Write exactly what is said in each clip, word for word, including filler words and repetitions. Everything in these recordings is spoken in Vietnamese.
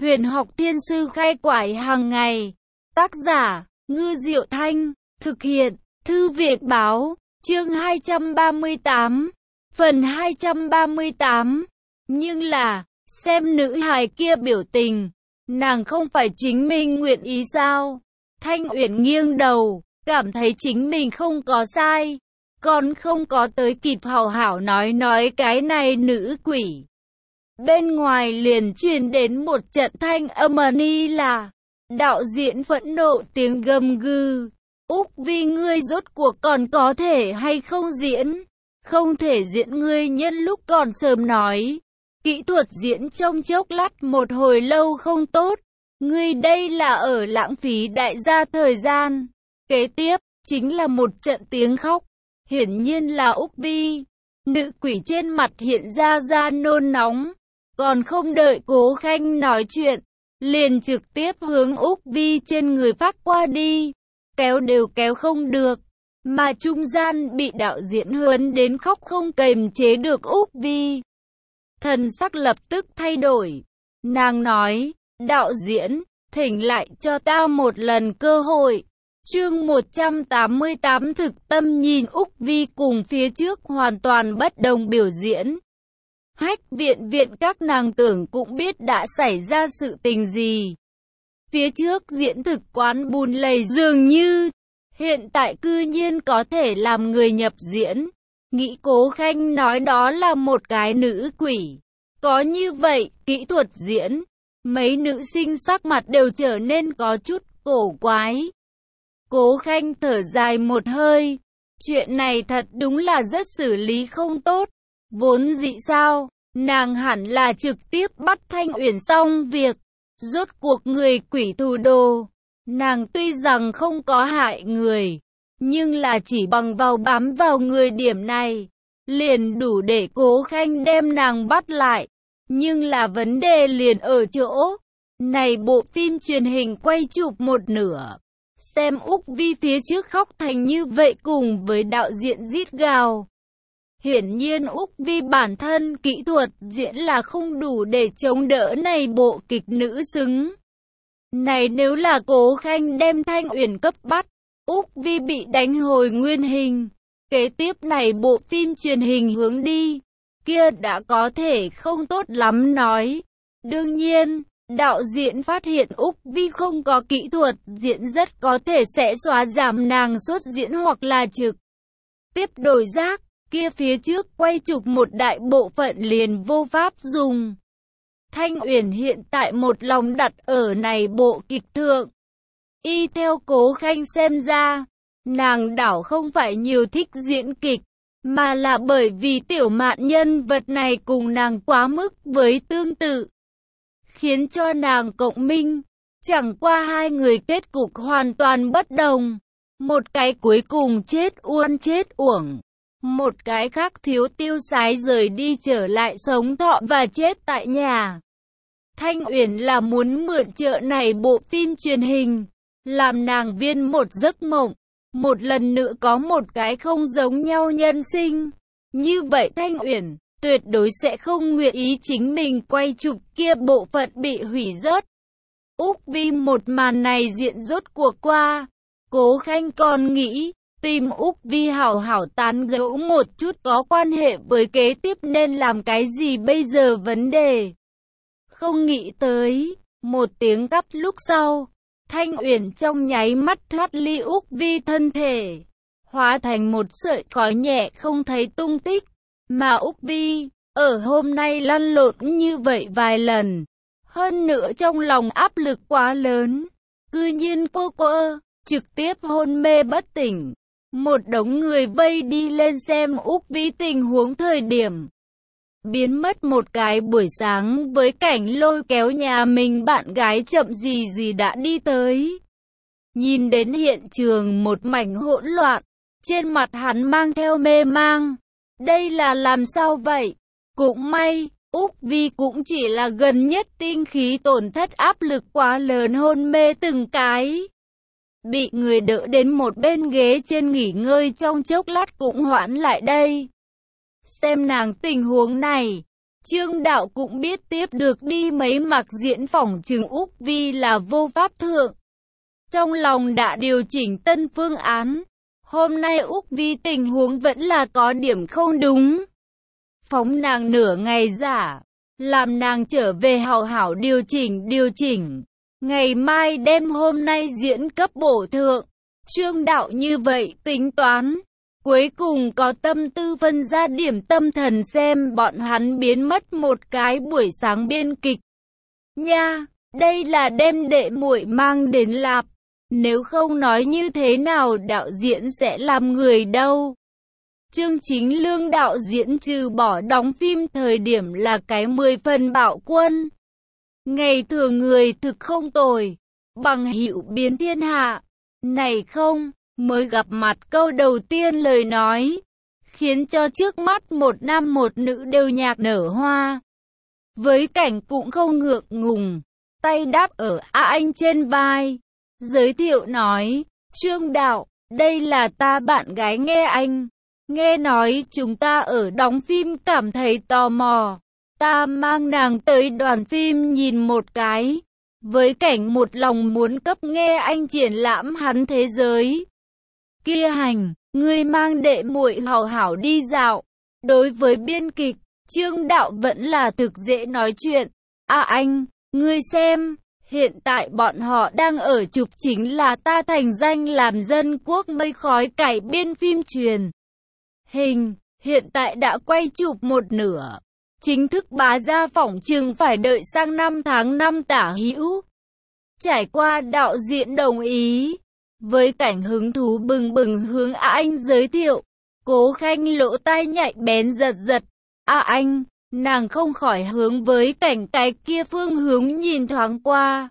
Huyền học thiên sư khai quải hàng ngày. Tác giả, Ngư Diệu Thanh. Thực hiện, Thư viện Báo. Chương hai trăm ba mươi tám. Phần hai trăm ba mươi tám. Nhưng là, xem nữ hài kia biểu tình. Nàng không phải chính mình nguyện ý sao? Thanh Uyển nghiêng đầu, cảm thấy chính mình không có sai. Còn không có tới kịp hào hảo nói nói cái này nữ quỷ. Bên ngoài liền truyền đến một trận thanh âm ni là đạo diễn phẫn nộ tiếng gầm gừ. Úc Vi, ngươi rốt cuộc còn có thể hay không diễn? Không thể diễn, ngươi nhân lúc còn sớm nói. Kỹ thuật diễn trong chốc lát một hồi lâu không tốt. Ngươi đây là ở lãng phí đại gia thời gian. Kế tiếp, chính là một trận tiếng khóc. Hiển nhiên là Úc Vi. Nữ quỷ trên mặt hiện ra ra nôn nóng. Còn không đợi Cố Khanh nói chuyện, liền trực tiếp hướng Úc Vi trên người phát qua đi. Kéo đều kéo không được, mà trung gian bị đạo diễn huấn đến khóc không kềm chế được Úc Vi. Thần sắc lập tức thay đổi. Nàng nói, đạo diễn, thỉnh lại cho ta một lần cơ hội. Chương một trăm tám mươi tám thực tâm nhìn Úc Vi cùng phía trước hoàn toàn bất đồng biểu diễn. Hách viện viện các nàng tưởng cũng biết đã xảy ra sự tình gì. Phía trước diễn thực quán bùn lầy dường như, hiện tại cư nhiên có thể làm người nhập diễn. Nghĩ Cố Khanh nói đó là một cái nữ quỷ. Có như vậy, kỹ thuật diễn, mấy nữ sinh sắc mặt đều trở nên có chút cổ quái. Cố Khanh thở dài một hơi. Chuyện này thật đúng là rất xử lý không tốt. Vốn dĩ sao, nàng hẳn là trực tiếp bắt Thanh Uyển xong việc. Rốt cuộc người quỷ thù đồ. Nàng tuy rằng không có hại người, nhưng là chỉ bằng vào bám vào người điểm này, liền đủ để Cố Khanh đem nàng bắt lại. Nhưng là vấn đề liền ở chỗ, này bộ phim truyền hình quay chụp một nửa. Xem Úc Vi phía trước khóc thành như vậy cùng với đạo diễn rít gào. Hiển nhiên Úc Vi bản thân kỹ thuật diễn là không đủ để chống đỡ này bộ kịch nữ xứng. Này nếu là Cố Khanh đem Thanh Uyển cấp bắt, Úc Vi bị đánh hồi nguyên hình. Kế tiếp này bộ phim truyền hình hướng đi, kia đã có thể không tốt lắm nói. Đương nhiên, đạo diễn phát hiện Úc Vi không có kỹ thuật diễn rất có thể sẽ xóa giảm nàng xuất diễn hoặc là trực tiếp đổi giác. Kia phía trước quay chụp một đại bộ phận liền vô pháp dùng. Thanh Uyển hiện tại một lòng đặt ở này bộ kịch thượng. Y theo Cố Khanh xem ra, nàng đảo không phải nhiều thích diễn kịch, mà là bởi vì tiểu mạn nhân vật này cùng nàng quá mức với tương tự, khiến cho nàng cộng minh. Chẳng qua hai người kết cục hoàn toàn bất đồng. Một cái cuối cùng chết oan chết uổng. Một cái khác thiếu tiêu sái rời đi trở lại sống thọ và chết tại nhà. Thanh Uyển là muốn mượn trợ này bộ phim truyền hình, làm nàng viên một giấc mộng, một lần nữa có một cái không giống nhau nhân sinh. Như vậy Thanh Uyển tuyệt đối sẽ không nguyện ý chính mình quay chụp kia bộ phận bị hủy rớt. Úc Vi một màn này diện rốt cuộc qua, Cố Khanh còn nghĩ tìm Úc Vi hảo hảo tán gẫu một chút có quan hệ với kế tiếp nên làm cái gì bây giờ vấn đề. Không nghĩ tới, một tiếng cắt lúc sau, Thanh Uyển trong nháy mắt thoát ly Úc Vi thân thể, hóa thành một sợi khói nhẹ không thấy tung tích. Mà Úc Vi, ở hôm nay lăn lộn như vậy vài lần, hơn nữa trong lòng áp lực quá lớn, cư nhiên cô cô, trực tiếp hôn mê bất tỉnh. Một đống người vây đi lên xem Úc Vi tình huống thời điểm. Biến mất một cái buổi sáng với cảnh lôi kéo nhà mình bạn gái chậm gì gì đã đi tới. Nhìn đến hiện trường một mảnh hỗn loạn, trên mặt hắn mang theo mê mang. Đây là làm sao vậy? Cũng may, Úc Vi cũng chỉ là gần nhất tinh khí tổn thất áp lực quá lớn hôn mê từng cái. Bị người đỡ đến một bên ghế trên nghỉ ngơi trong chốc lát cũng hoãn lại đây. Xem nàng tình huống này, Trương Đạo cũng biết tiếp được đi mấy mặc diễn phỏng chừng Úc Vi là vô pháp thượng. Trong lòng đã điều chỉnh tân phương án. Hôm nay Úc Vi tình huống vẫn là có điểm không đúng. Phóng nàng nửa ngày giả, làm nàng trở về hảo hảo điều chỉnh điều chỉnh. Ngày mai đem hôm nay diễn cấp bổ thượng. Trương Đạo như vậy tính toán. Cuối cùng có tâm tư phân ra điểm tâm thần xem bọn hắn biến mất một cái buổi sáng biên kịch. Nha, đây là đem đệ muội mang đến lạp. Nếu không nói như thế nào đạo diễn sẽ làm người đâu. Chương Chính Lương đạo diễn trừ bỏ đóng phim thời điểm là cái mười phần bạo quân. Ngày thường người thực không tồi, bằng hữu biến thiên hạ. Này không, mới gặp mặt câu đầu tiên lời nói, khiến cho trước mắt một nam một nữ đều nhạc nở hoa. Với cảnh cũng không ngượng ngùng, tay đáp ở A Anh trên vai, giới thiệu nói, Trương Đạo, đây là ta bạn gái Nghe Anh. Nghe nói chúng ta ở đóng phim cảm thấy tò mò, ta mang nàng tới đoàn phim nhìn một cái. Với cảnh một lòng muốn cấp Nghe Anh triển lãm hắn thế giới. Kia hành, ngươi mang đệ muội hảo hảo đi dạo. Đối với biên kịch, Trương Đạo vẫn là thực dễ nói chuyện. À anh, ngươi xem, hiện tại bọn họ đang ở chụp chính là ta thành danh làm dân quốc mây khói cải biên phim truyền hình, hiện tại đã quay chụp một nửa. Chính thức bá ra phỏng chừng phải đợi sang năm tháng năm tả hữu. Trải qua đạo diễn đồng ý, với cảnh hứng thú bừng bừng hướng A Anh giới thiệu, Cố Khanh lỗ tai nhạy bén giật giật. A Anh, nàng không khỏi hướng với cảnh cái kia phương hướng nhìn thoáng qua.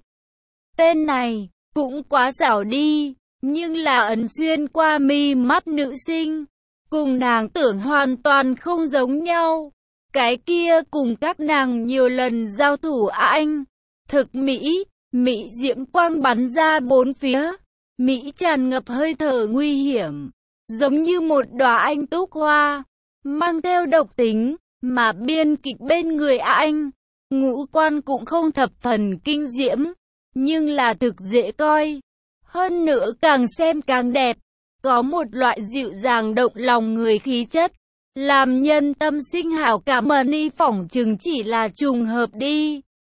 Tên này, cũng quá xảo đi, nhưng là ấn xuyên qua mi mắt nữ sinh, cùng nàng tưởng hoàn toàn không giống nhau. Cái kia cùng các nàng nhiều lần giao thủ A Anh, thực mỹ, mỹ diễm quang bắn ra bốn phía, mỹ tràn ngập hơi thở nguy hiểm, giống như một đóa anh túc hoa, mang theo độc tính, mà biên kịch bên người A Anh, ngũ quan cũng không thập phần kinh diễm, nhưng là thực dễ coi, hơn nữa càng xem càng đẹp, có một loại dịu dàng động lòng người khí chất. Làm nhân tâm sinh hảo cảm mà ni phỏng chừng chỉ là trùng hợp đi.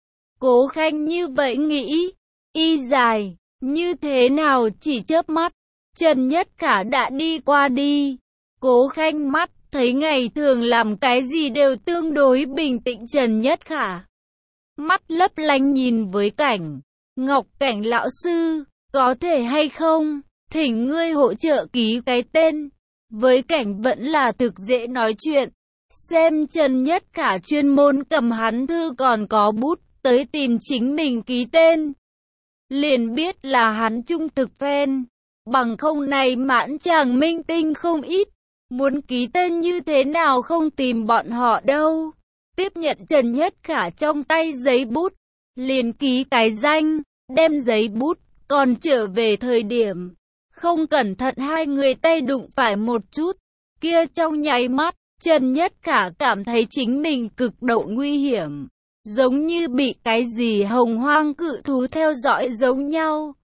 Cố Khanh như vậy nghĩ, y dài, như thế nào chỉ chớp mắt, Trần Nhất Khả đã đi qua đi. Cố Khanh mắt, thấy ngày thường làm cái gì đều tương đối bình tĩnh Trần Nhất Khả. Mắt lấp lánh nhìn với cảnh, Ngọc Cảnh lão sư, có thể hay không, thỉnh ngươi hỗ trợ ký cái tên. Với cảnh vẫn là thực dễ nói chuyện, xem Trần Nhất Khả chuyên môn cầm hắn thư còn có bút, tới tìm chính mình ký tên. Liền biết là hắn trung thực fan, bằng không này mãn chàng minh tinh không ít, muốn ký tên như thế nào không tìm bọn họ đâu. Tiếp nhận Trần Nhất Khả trong tay giấy bút, liền ký cái danh, đem giấy bút, còn trở về thời điểm. Không cẩn thận hai người tay đụng phải một chút, kia trong nháy mắt, Trần Nhất Khả cảm thấy chính mình cực độ nguy hiểm, giống như bị cái gì hồng hoang cự thú theo dõi giống nhau.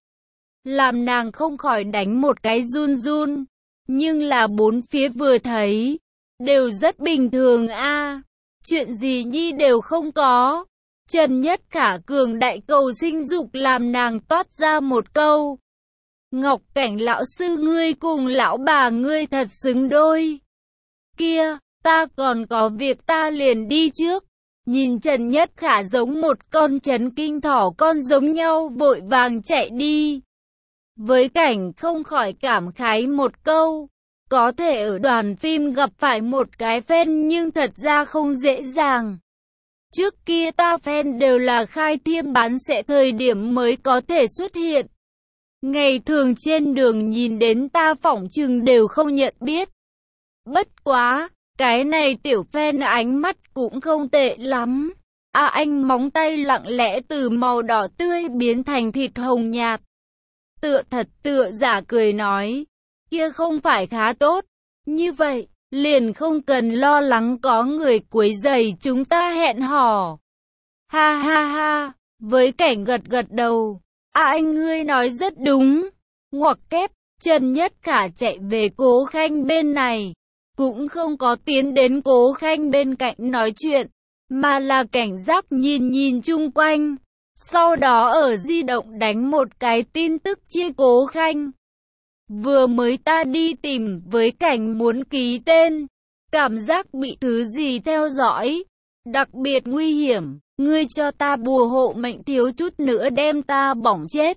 Làm nàng không khỏi đánh một cái run run, nhưng là bốn phía vừa thấy, đều rất bình thường a, chuyện gì nhi đều không có. Trần Nhất Khả cường đại cầu sinh dục làm nàng toát ra một câu. Ngọc Cảnh lão sư ngươi cùng lão bà ngươi thật xứng đôi. Kia, ta còn có việc ta liền đi trước. Nhìn Trần Nhất Khả giống một con chấn kinh thỏ con giống nhau vội vàng chạy đi. Với cảnh không khỏi cảm khái một câu. Có thể ở đoàn phim gặp phải một cái fan nhưng thật ra không dễ dàng. Trước kia ta fan đều là khai thiêm bán sẽ thời điểm mới có thể xuất hiện. Ngày thường trên đường nhìn đến ta phỏng chừng đều không nhận biết. Bất quá, cái này tiểu fan ánh mắt cũng không tệ lắm. À anh móng tay lặng lẽ từ màu đỏ tươi biến thành thịt hồng nhạt. Tựa thật tựa giả cười nói, kia không phải khá tốt. Như vậy, liền không cần lo lắng có người quấy rầy chúng ta hẹn hò. Ha ha ha, với Cảnh gật gật đầu. À anh ngươi nói rất đúng. Ngoặc kép, Trần Nhất Khả chạy về Cố Khanh bên này, cũng không có tiến đến Cố Khanh bên cạnh nói chuyện, mà là cảnh giác nhìn nhìn chung quanh. Sau đó ở di động đánh một cái tin tức chia Cố Khanh. Vừa mới ta đi tìm với Cảnh muốn ký tên, cảm giác bị thứ gì theo dõi, đặc biệt nguy hiểm, ngươi cho ta bùa hộ mệnh thiếu chút nữa đem ta bỏng chết.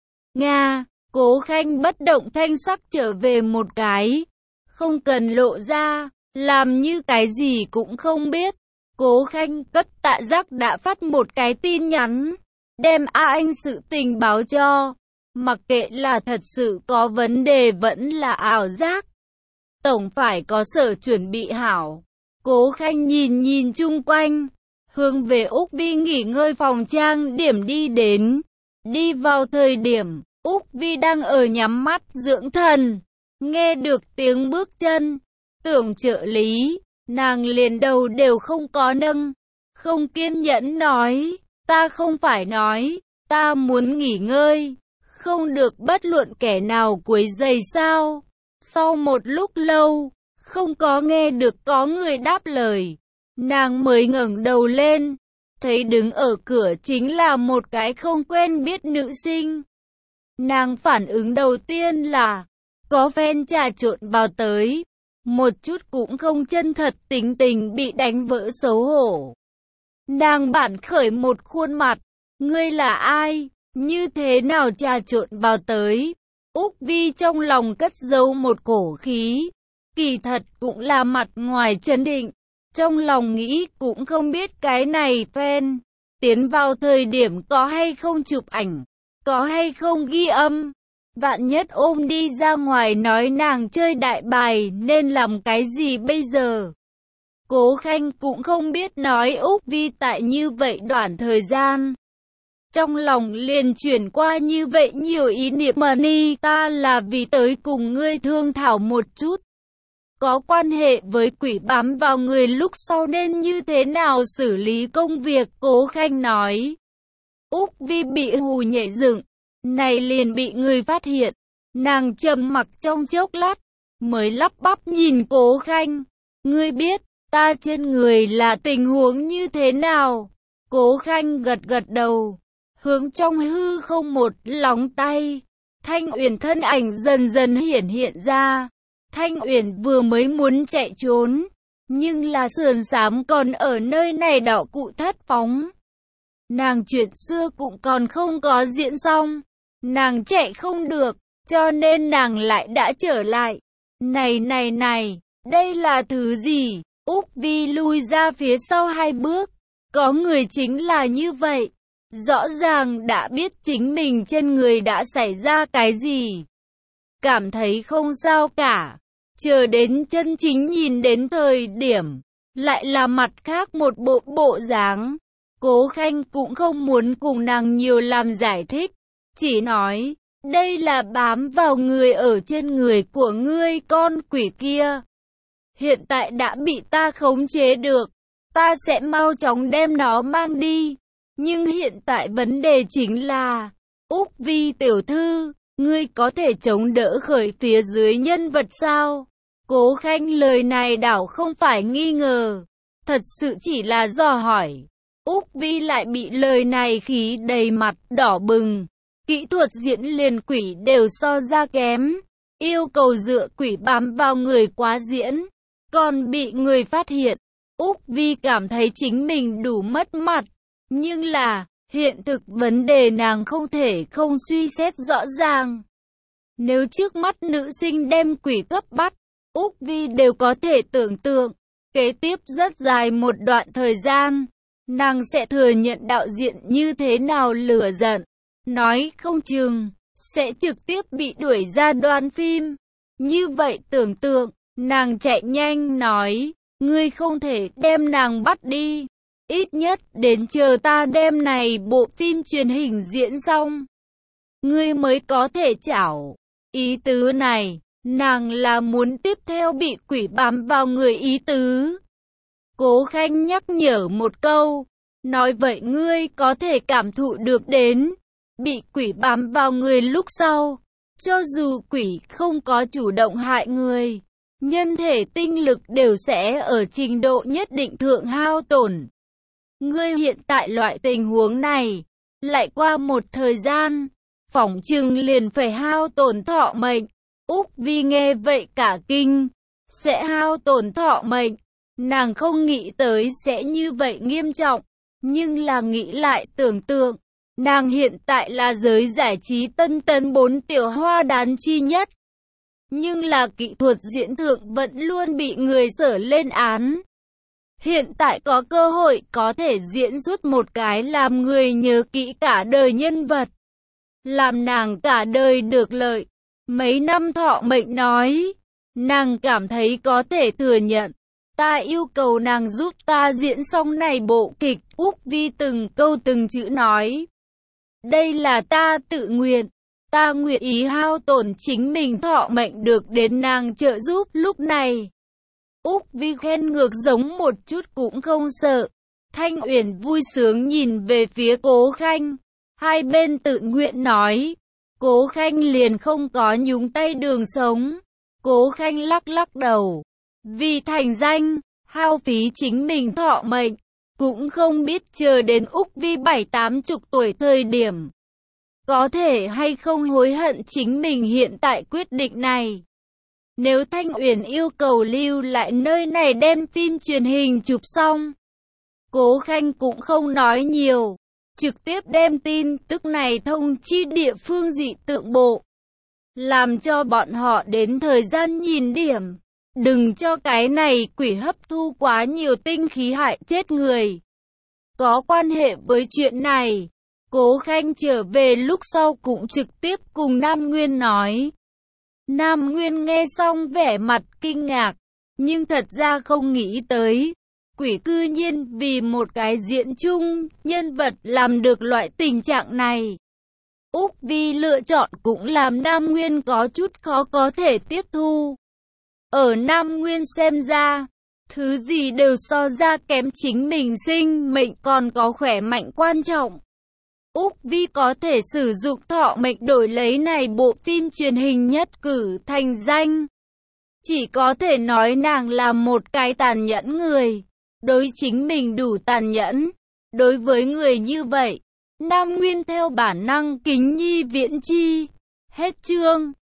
Nga, Cố Khanh bất động thanh sắc trở về một cái, không cần lộ ra, làm như cái gì cũng không biết. Cố Khanh cất Tạ Giác đã phát một cái tin nhắn, đem A Anh sự tình báo cho, mặc kệ là thật sự có vấn đề vẫn là ảo giác, tổng phải có sở chuẩn bị hảo. Cố Khanh nhìn nhìn chung quanh, hướng về Úc Vi nghỉ ngơi phòng trang điểm đi đến. Đi vào thời điểm, Úc Vi đang ở nhắm mắt dưỡng thần, nghe được tiếng bước chân, tưởng trợ lý, nàng liền đầu đều không có nâng, không kiên nhẫn nói, ta không phải nói, ta muốn nghỉ ngơi, không được bất luận kẻ nào quấy rầy sao. Sau một lúc lâu, không có nghe được có người đáp lời, nàng mới ngẩng đầu lên, thấy đứng ở cửa chính là một cái không quen biết nữ sinh. Nàng phản ứng đầu tiên là, có phen trà trộn vào tới, một chút cũng không chân thật, tính tình bị đánh vỡ xấu hổ. Nàng bản khởi một khuôn mặt, ngươi là ai, như thế nào trà trộn vào tới. Úc Vi trong lòng cất giấu một cổ khí, kỳ thật cũng là mặt ngoài trấn định, trong lòng nghĩ cũng không biết cái này phen tiến vào thời điểm có hay không chụp ảnh, có hay không ghi âm, vạn nhất ôm đi ra ngoài nói nàng chơi đại bài nên làm cái gì bây giờ. Cố Khanh cũng không biết nói Úc Vi tại như vậy đoạn thời gian, trong lòng liền chuyển qua như vậy nhiều ý niệm. Mà ni ta là vì tới cùng ngươi thương thảo một chút, có quan hệ với quỷ bám vào người lúc sau nên như thế nào xử lý công việc. Cố Khanh nói. Úc Vi bị hù nhảy dựng, này liền bị người phát hiện, nàng trầm mặc trong chốc lát, mới lắp bắp nhìn Cố Khanh, ngươi biết ta trên người là tình huống như thế nào. Cố Khanh gật gật đầu, hướng trong hư không một lóng tay, Thanh Uyển thân ảnh dần dần hiển hiện ra. Thanh Uyển vừa mới muốn chạy trốn, nhưng là sườn xám còn ở nơi này đỏ cụ thất phóng. Nàng chuyện xưa cũng còn không có diễn xong, nàng chạy không được, cho nên nàng lại đã trở lại. Này này này, đây là thứ gì? Úc Vi lui ra phía sau hai bước, có người chính là như vậy, rõ ràng đã biết chính mình trên người đã xảy ra cái gì, cảm thấy không sao cả, chờ đến chân chính nhìn đến thời điểm, lại là mặt khác một bộ bộ dáng. Cố Khanh cũng không muốn cùng nàng nhiều làm giải thích, chỉ nói, đây là bám vào người ở trên người của ngươi con quỷ kia. Hiện tại đã bị ta khống chế được, ta sẽ mau chóng đem nó mang đi. Nhưng hiện tại vấn đề chính là, Úc Vi tiểu thư, ngươi có thể chống đỡ khởi phía dưới nhân vật sao? Cố Khanh lời này đảo không phải nghi ngờ, thật sự chỉ là dò hỏi. Úc Vi lại bị lời này khí đầy mặt đỏ bừng, kỹ thuật diễn liền quỷ đều so ra kém, yêu cầu dựa quỷ bám vào người quá diễn, còn bị người phát hiện. Úc Vi cảm thấy chính mình đủ mất mặt, nhưng là, hiện thực vấn đề nàng không thể không suy xét rõ ràng. Nếu trước mắt nữ sinh đem quỷ cấp bắt, Úc Vi đều có thể tưởng tượng, kế tiếp rất dài một đoạn thời gian, nàng sẽ thừa nhận đạo diễn như thế nào lửa giận, nói không chừng, sẽ trực tiếp bị đuổi ra đoàn phim. Như vậy tưởng tượng, nàng chạy nhanh nói, ngươi không thể đem nàng bắt đi, ít nhất đến chờ ta đem này bộ phim truyền hình diễn xong, ngươi mới có thể chảo. Ý tứ này, Nàng là muốn tiếp theo bị quỷ bám vào người ý tứ. Cố Khanh nhắc nhở một câu, nói vậy ngươi có thể cảm thụ được đến, bị quỷ bám vào người lúc sau, cho dù quỷ không có chủ động hại người, nhân thể tinh lực đều sẽ ở trình độ nhất định thượng hao tổn. Ngươi hiện tại loại tình huống này, lại qua một thời gian, phỏng chừng liền phải hao tổn thọ mệnh. Úc Vi nghe vậy cả kinh, sẽ hao tổn thọ mệnh, nàng không nghĩ tới sẽ như vậy nghiêm trọng, nhưng là nghĩ lại tưởng tượng, nàng hiện tại là giới giải trí tân tấn bốn tiểu hoa đán chi nhất, nhưng là kỹ thuật diễn thượng vẫn luôn bị người sở lên án. Hiện tại có cơ hội có thể diễn xuất một cái làm người nhớ kỹ cả đời nhân vật, làm nàng cả đời được lợi. Mấy năm thọ mệnh nói, nàng cảm thấy có thể thừa nhận. Ta yêu cầu nàng giúp ta diễn xong này bộ kịch. Úc Vi từng câu từng chữ nói. Đây là ta tự nguyện. Ta nguyện ý hao tổn chính mình thọ mệnh được đến nàng trợ giúp lúc này. Úc Vi khen ngược giống một chút cũng không sợ. Thanh Uyển vui sướng nhìn về phía Cố Khanh. Hai bên tự nguyện nói. Cố Khanh liền không có nhúng tay đường sống. Cố Khanh lắc lắc đầu. Vì thành danh, hao phí chính mình thọ mệnh, cũng không biết chờ đến Úc Vi bảy tám chục tuổi thời điểm. Có thể hay không hối hận chính mình hiện tại quyết định này. Nếu Thanh Uyển yêu cầu lưu lại nơi này đem phim truyền hình chụp xong, Cố Khanh cũng không nói nhiều. Trực tiếp đem tin tức này thông chi địa phương dị tượng bộ. Làm cho bọn họ đến thời gian nhìn điểm. Đừng cho cái này quỷ hấp thu quá nhiều tinh khí hại chết người. Có quan hệ với chuyện này, Cố Khanh trở về lúc sau cũng trực tiếp cùng Nam Nguyên nói. Nam Nguyên nghe xong vẻ mặt kinh ngạc, nhưng thật ra không nghĩ tới. Quỷ cư nhiên vì một cái diễn chung, nhân vật làm được loại tình trạng này. Úc Vi lựa chọn cũng làm Nam Nguyên có chút khó có thể tiếp thu. Ở Nam Nguyên xem ra, thứ gì đều so ra kém chính mình sinh mệnh còn có khỏe mạnh quan trọng. Úc Vi có thể sử dụng thọ mệnh đổi lấy này bộ phim truyền hình nhất cử thành danh. Chỉ có thể nói nàng là một cái tàn nhẫn người. Đối chính mình đủ tàn nhẫn. Đối với người như vậy, Nam Nguyên theo bản năng kính nhi viễn chi. Hết chương.